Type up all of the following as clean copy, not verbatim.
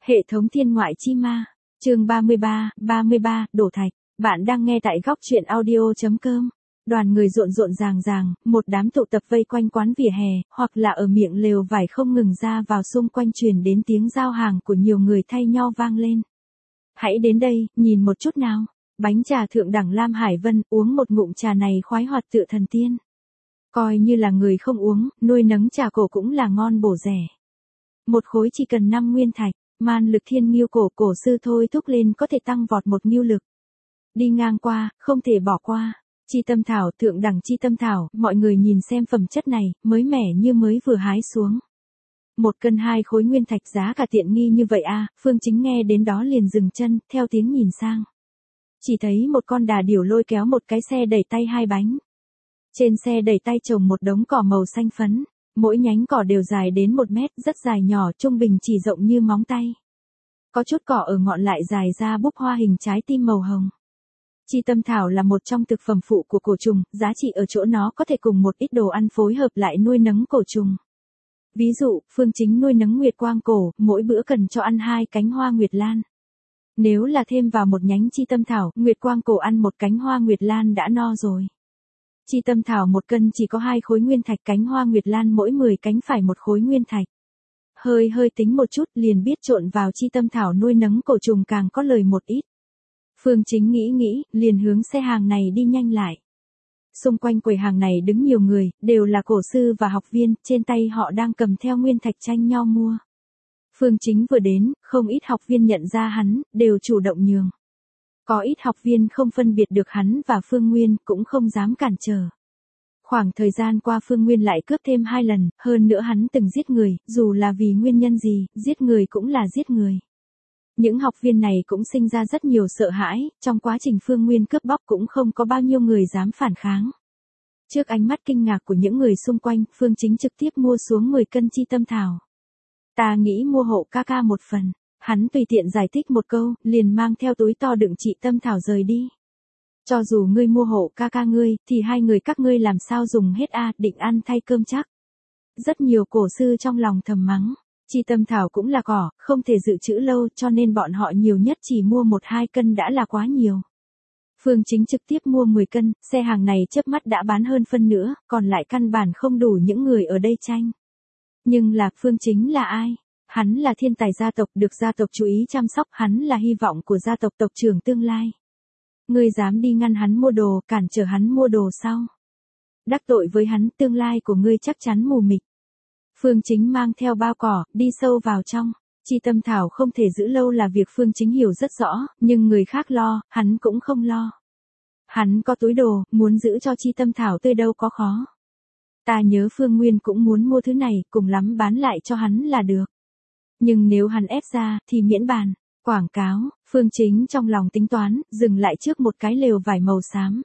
Hệ thống thiên ngoại chi ma, chương 33, đổ thạch. Bạn đang nghe tại góc truyện audio.com. Đoàn người rộn rộn ràng, một đám tụ tập vây quanh quán vỉa hè, hoặc là ở miệng lều vải không ngừng ra vào, xung quanh truyền đến tiếng giao hàng của nhiều người thay nhau vang lên. Hãy đến đây, nhìn một chút nào. Bánh trà thượng đẳng Lam Hải Vân, uống một ngụm trà này khoái hoạt tựa thần tiên. Coi như là người không uống, nuôi nấng trà cổ cũng là ngon bổ rẻ. Một khối chỉ cần 5 nguyên thạch. Man lực thiên nghiêu cổ sư thôi thúc lên có thể tăng vọt một nghiêu lực. Đi ngang qua, không thể bỏ qua. Chi tâm thảo, thượng đẳng chi tâm thảo, mọi người nhìn xem phẩm chất này, mới mẻ như mới vừa hái xuống. 1 cân 2 khối nguyên thạch, giá cả tiện nghi như vậy à? Phương Chính nghe đến đó liền dừng chân, theo tiếng nhìn sang. Chỉ thấy một con đà điểu lôi kéo một cái xe đẩy tay 2 bánh. Trên xe đẩy tay trồng một đống cỏ màu xanh phấn. Mỗi nhánh cỏ đều dài đến 1 mét, rất dài nhỏ, trung bình chỉ rộng như móng tay. Có chút cỏ ở ngọn lại dài ra búp hoa hình trái tim màu hồng. Chi tâm thảo là một trong thực phẩm phụ của cổ trùng, giá trị ở chỗ nó có thể cùng một ít đồ ăn phối hợp lại nuôi nấng cổ trùng. Ví dụ, Phương Chính nuôi nấng nguyệt quang cổ, mỗi bữa cần cho ăn 2 cánh hoa nguyệt lan. Nếu là thêm vào một nhánh chi tâm thảo, nguyệt quang cổ ăn 1 cánh hoa nguyệt lan đã no rồi. Chi tâm thảo 1 cân chỉ có 2 khối nguyên thạch, cánh hoa nguyệt lan mỗi 10 cánh phải 1 khối nguyên thạch. Hơi tính một chút liền biết trộn vào chi tâm thảo nuôi nấng cổ trùng càng có lời một ít. Phương Chính nghĩ, liền hướng xe hàng này đi nhanh lại. Xung quanh quầy hàng này đứng nhiều người, đều là cổ sư và học viên, trên tay họ đang cầm theo nguyên thạch tranh nhau mua. Phương Chính vừa đến, không ít học viên nhận ra hắn, đều chủ động nhường. Có ít học viên không phân biệt được hắn và Phương Nguyên, cũng không dám cản trở. Khoảng thời gian qua Phương Nguyên lại cướp thêm 2 lần, hơn nữa hắn từng giết người, dù là vì nguyên nhân gì, giết người cũng là giết người. Những học viên này cũng sinh ra rất nhiều sợ hãi, trong quá trình Phương Nguyên cướp bóc cũng không có bao nhiêu người dám phản kháng. Trước ánh mắt kinh ngạc của những người xung quanh, Phương Chính trực tiếp mua xuống 10 cân chi tâm thảo. Ta nghĩ mua hộ ca 1 phần. Hắn tùy tiện giải thích một câu, liền mang theo túi to đựng chi tâm thảo rời đi. Cho dù ngươi mua hộ ca ngươi, thì 2 người các ngươi làm sao dùng hết a, định ăn thay cơm chắc. Rất nhiều cổ sư trong lòng thầm mắng, chi tâm thảo cũng là cỏ, không thể dự trữ lâu, cho nên bọn họ nhiều nhất chỉ mua 1-2 cân đã là quá nhiều. Phương Chính trực tiếp mua 10 cân, xe hàng này chớp mắt đã bán hơn phân nữa, còn lại căn bản không đủ những người ở đây tranh. Nhưng là Phương Chính là ai? Hắn là thiên tài gia tộc, được gia tộc chú ý chăm sóc, hắn là hy vọng của gia tộc, tộc trưởng tương lai. Ngươi dám đi ngăn hắn mua đồ, cản trở hắn mua đồ sao? Đắc tội với hắn, tương lai của ngươi chắc chắn mù mịt. Phương Chính mang theo bao cỏ, đi sâu vào trong. Chi tâm thảo không thể giữ lâu là việc Phương Chính hiểu rất rõ, nhưng người khác lo, hắn cũng không lo. Hắn có túi đồ, muốn giữ cho chi tâm thảo tươi đâu có khó. Ta nhớ Phương Nguyên cũng muốn mua thứ này, cùng lắm bán lại cho hắn là được. Nhưng nếu hắn ép ra, thì miễn bàn. Quảng cáo, Phương Chính trong lòng tính toán, dừng lại trước một cái lều vải màu xám.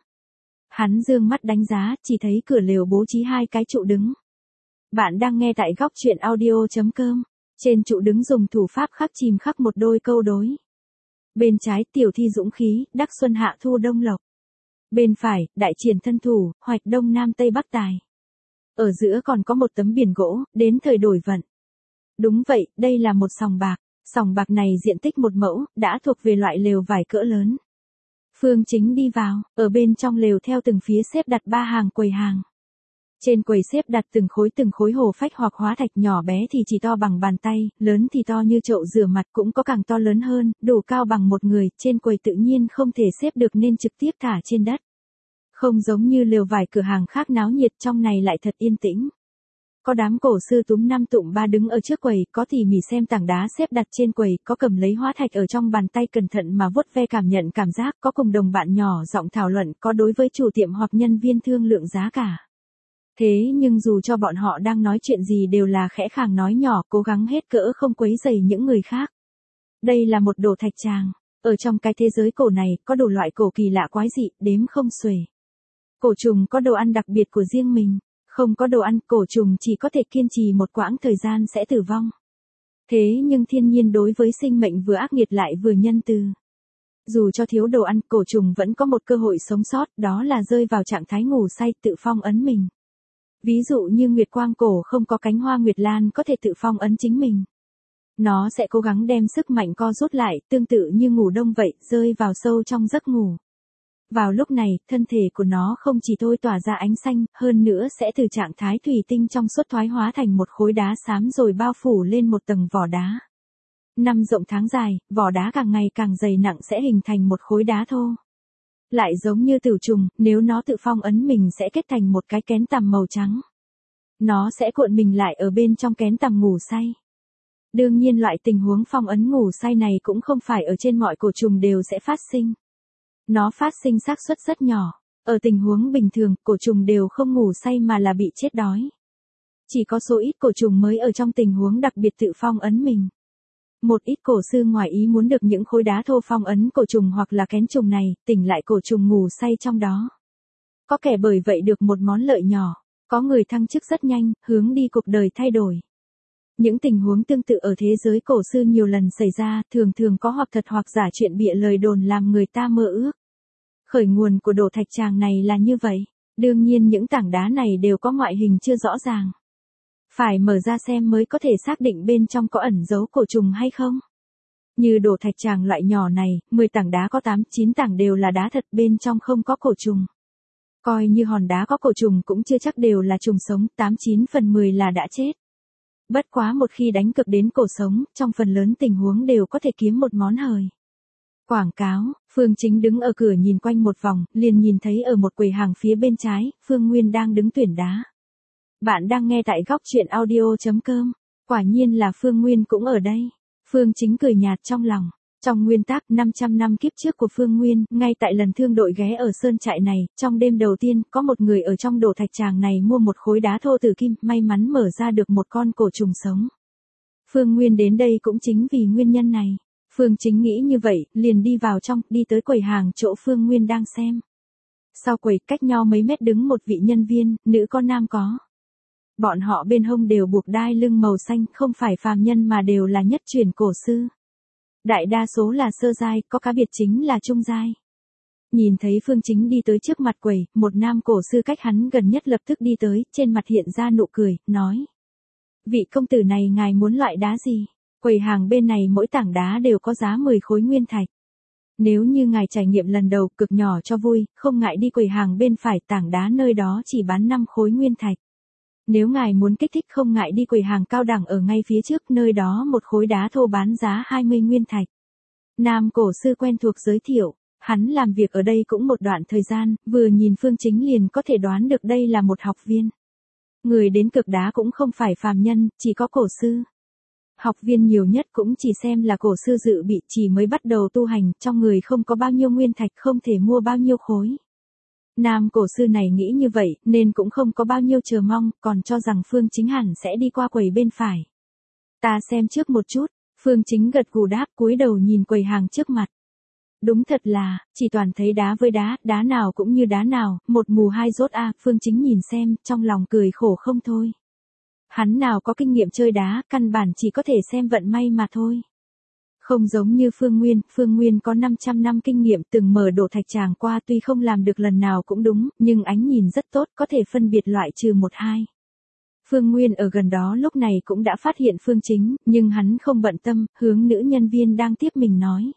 Hắn dương mắt đánh giá, chỉ thấy cửa lều bố trí 2 cái trụ đứng. Bạn đang nghe tại góc truyện audio.com. Trên trụ đứng dùng thủ pháp khắc chìm khắc một đôi câu đối. Bên trái tiểu thi dũng khí, đắc xuân hạ thu đông lộc. Bên phải, đại triển thân thủ, hoạch đông nam tây bắc tài. Ở giữa còn có một tấm biển gỗ, đến thời đổi vận. Đúng vậy, đây là một sòng bạc. Sòng bạc này diện tích 1 mẫu, đã thuộc về loại lều vải cỡ lớn. Phương Chính đi vào, ở bên trong lều theo từng phía xếp đặt 3 hàng quầy hàng. Trên quầy xếp đặt từng khối hồ phách hoặc hóa thạch, nhỏ bé thì chỉ to bằng bàn tay, lớn thì to như chậu rửa mặt, cũng có càng to lớn hơn, đủ cao bằng một người, trên quầy tự nhiên không thể xếp được nên trực tiếp thả trên đất. Không giống như lều vải cửa hàng khác náo nhiệt, trong này lại thật yên tĩnh. Có đám cổ sư túm 5 tụm 3 đứng ở trước quầy, có tỉ mỉ xem tảng đá xếp đặt trên quầy, có cầm lấy hóa thạch ở trong bàn tay cẩn thận mà vuốt ve cảm nhận cảm giác, có cùng đồng bạn nhỏ giọng thảo luận, có đối với chủ tiệm hoặc nhân viên thương lượng giá cả. Thế nhưng dù cho bọn họ đang nói chuyện gì đều là khẽ khàng nói nhỏ, cố gắng hết cỡ không quấy rầy những người khác. Đây là một đồ thạch tràng. Ở trong cái thế giới cổ này, có đủ loại cổ kỳ lạ quái dị, đếm không xuể. Cổ trùng có đồ ăn đặc biệt của riêng mình. Không có đồ ăn, cổ trùng chỉ có thể kiên trì một quãng thời gian sẽ tử vong. Thế nhưng thiên nhiên đối với sinh mệnh vừa ác nghiệt lại vừa nhân từ. Dù cho thiếu đồ ăn, cổ trùng vẫn có một cơ hội sống sót, đó là rơi vào trạng thái ngủ say, tự phong ấn mình. Ví dụ như nguyệt quang cổ không có cánh hoa nguyệt lan có thể tự phong ấn chính mình. Nó sẽ cố gắng đem sức mạnh co rút lại, tương tự như ngủ đông vậy, rơi vào sâu trong giấc ngủ. Vào lúc này, thân thể của nó không chỉ thôi tỏa ra ánh xanh, hơn nữa sẽ từ trạng thái thủy tinh trong suốt thoái hóa thành một khối đá xám rồi bao phủ lên một tầng vỏ đá. Năm rộng tháng dài, vỏ đá càng ngày càng dày nặng sẽ hình thành một khối đá thô. Lại giống như tửu trùng, nếu nó tự phong ấn mình sẽ kết thành một cái kén tằm màu trắng. Nó sẽ cuộn mình lại ở bên trong kén tằm ngủ say. Đương nhiên loại tình huống phong ấn ngủ say này cũng không phải ở trên mọi cổ trùng đều sẽ phát sinh. Nó phát sinh xác suất rất nhỏ. Ở tình huống bình thường, cổ trùng đều không ngủ say mà là bị chết đói. Chỉ có số ít cổ trùng mới ở trong tình huống đặc biệt tự phong ấn mình. Một ít cổ sư ngoài ý muốn được những khối đá thô phong ấn cổ trùng hoặc là kén trùng này, tỉnh lại cổ trùng ngủ say trong đó. Có kẻ bởi vậy được một món lợi nhỏ, có người thăng chức rất nhanh, hướng đi cuộc đời thay đổi. Những tình huống tương tự ở thế giới cổ sư nhiều lần xảy ra, thường thường có hoặc thật hoặc giả chuyện bịa lời đồn làm người ta mơ ước. Khởi nguồn của đổ thạch tràng này là như vậy, đương nhiên những tảng đá này đều có ngoại hình chưa rõ ràng. Phải mở ra xem mới có thể xác định bên trong có ẩn dấu cổ trùng hay không. Như đổ thạch tràng loại nhỏ này, 10 tảng đá có 8-9 tảng đều là đá thật, bên trong không có cổ trùng. Coi như hòn đá có cổ trùng cũng chưa chắc đều là trùng sống, 8-9 phần 10 là đã chết. Bất quá một khi đánh cược đến cổ sống, trong phần lớn tình huống đều có thể kiếm một món hời. Quảng cáo, Phương Chính đứng ở cửa nhìn quanh một vòng, liền nhìn thấy ở một quầy hàng phía bên trái, Phương Nguyên đang đứng tuyển đá. Bạn đang nghe tại góc truyện audio.com. Quả nhiên là Phương Nguyên cũng ở đây. Phương Chính cười nhạt trong lòng. Trong nguyên tắc 500 năm kiếp trước của Phương Nguyên, ngay tại lần thương đội ghé ở sơn trại này, trong đêm đầu tiên, có một người ở trong đổ thạch tràng này mua một khối đá thô tử kim, may mắn mở ra được một con cổ trùng sống. Phương Nguyên đến đây cũng chính vì nguyên nhân này. Phương Chính nghĩ như vậy, liền đi vào trong, đi tới quầy hàng chỗ Phương Nguyên đang xem. Sau quầy, cách nhau mấy mét đứng một vị nhân viên, nữ có nam có. Bọn họ bên hông đều buộc đai lưng màu xanh, không phải phàm nhân mà đều là nhất truyền cổ sư. Đại đa số là sơ giai, có cá biệt chính là trung giai. Nhìn thấy Phương Chính đi tới trước mặt quầy, một nam cổ sư cách hắn gần nhất lập tức đi tới, trên mặt hiện ra nụ cười, nói. Vị công tử này ngài muốn loại đá gì? Quầy hàng bên này mỗi tảng đá đều có giá 10 khối nguyên thạch. Nếu như ngài trải nghiệm lần đầu cực nhỏ cho vui, không ngại đi quầy hàng bên phải, tảng đá nơi đó chỉ bán 5 khối nguyên thạch. Nếu ngài muốn kích thích không ngại đi quầy hàng cao đẳng ở ngay phía trước, nơi đó một khối đá thô bán giá 20 nguyên thạch. Nam cổ sư quen thuộc giới thiệu, hắn làm việc ở đây cũng một đoạn thời gian, vừa nhìn Phương Chính liền có thể đoán được đây là một học viên. Người đến cực đá cũng không phải phàm nhân, chỉ có cổ sư. Học viên nhiều nhất cũng chỉ xem là cổ sư dự bị, chỉ mới bắt đầu tu hành, trong người không có bao nhiêu nguyên thạch, không thể mua bao nhiêu khối. Nam cổ sư này nghĩ như vậy, nên cũng không có bao nhiêu chờ mong, còn cho rằng Phương Chính hẳn sẽ đi qua quầy bên phải. Ta xem trước một chút, Phương Chính gật gù đáp, cúi đầu nhìn quầy hàng trước mặt. Đúng thật là, chỉ toàn thấy đá với đá, đá nào cũng như đá nào, một mù hai rốt a. Phương Chính nhìn xem, trong lòng cười khổ không thôi. Hắn nào có kinh nghiệm chơi đá, căn bản chỉ có thể xem vận may mà thôi. Không giống như Phương Nguyên có 500 năm kinh nghiệm, từng mở đổ thạch tràng qua, tuy không làm được lần nào cũng đúng, nhưng ánh nhìn rất tốt, có thể phân biệt loại trừ 1-2. Phương Nguyên ở gần đó lúc này cũng đã phát hiện Phương Chính, nhưng hắn không bận tâm, hướng nữ nhân viên đang tiếp mình nói.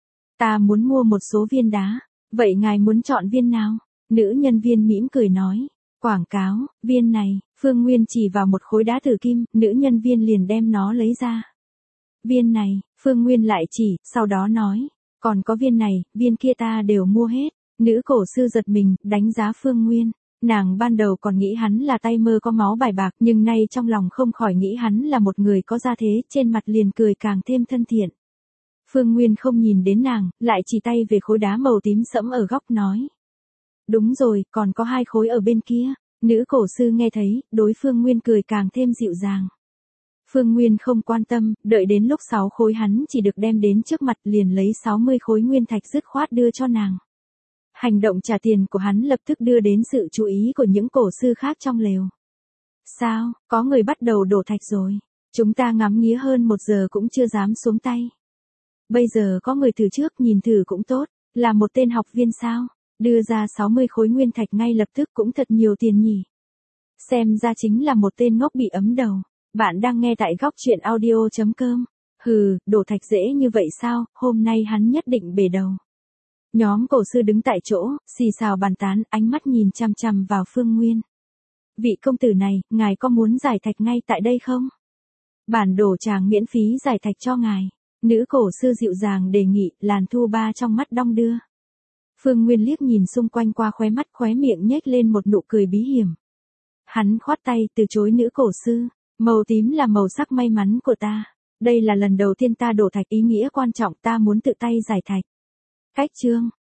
Ta muốn mua một số viên đá, vậy ngài muốn chọn viên nào? Nữ nhân viên mỉm cười nói. Quảng cáo, viên này, Phương Nguyên chỉ vào một khối đá tử kim, nữ nhân viên liền đem nó lấy ra. Viên này, Phương Nguyên lại chỉ, sau đó nói, còn có viên này, viên kia ta đều mua hết. Nữ cổ sư giật mình, đánh giá Phương Nguyên. Nàng ban đầu còn nghĩ hắn là tay mơ có máu bài bạc, nhưng nay trong lòng không khỏi nghĩ hắn là một người có gia thế, trên mặt liền cười càng thêm thân thiện. Phương Nguyên không nhìn đến nàng, lại chỉ tay về khối đá màu tím sẫm ở góc nói. Đúng rồi, còn có 2 khối ở bên kia. Nữ cổ sư nghe thấy, đối Phương Nguyên cười càng thêm dịu dàng. Phương Nguyên không quan tâm, đợi đến lúc 6 khối hắn chỉ được đem đến trước mặt, liền lấy 60 khối nguyên thạch dứt khoát đưa cho nàng. Hành động trả tiền của hắn lập tức đưa đến sự chú ý của những cổ sư khác trong lều. Sao, có người bắt đầu đổ thạch rồi. Chúng ta ngắm nghía hơn 1 giờ cũng chưa dám xuống tay. Bây giờ có người từ trước nhìn thử cũng tốt, là một tên học viên sao? Đưa ra 60 khối nguyên thạch ngay lập tức cũng thật nhiều tiền nhỉ. Xem ra chính là một tên ngốc bị ấm đầu. Bạn đang nghe tại góc truyện audio.com. Hừ, đổ thạch dễ như vậy sao, hôm nay hắn nhất định bể đầu. Nhóm cổ sư đứng tại chỗ, xì xào bàn tán, ánh mắt nhìn chằm chằm vào Phương Nguyên. Vị công tử này, ngài có muốn giải thạch ngay tại đây không? Bản đổ tràng miễn phí giải thạch cho ngài. Nữ cổ sư dịu dàng đề nghị, Làn Thu Ba trong mắt đong đưa. Phương Nguyên liếc nhìn xung quanh qua khóe miệng nhếch lên một nụ cười bí hiểm. Hắn khoát tay từ chối nữ cổ sư. Màu tím là màu sắc may mắn của ta. Đây là lần đầu tiên ta đổ thạch, ý nghĩa quan trọng, ta muốn tự tay giải thạch. Cách chương.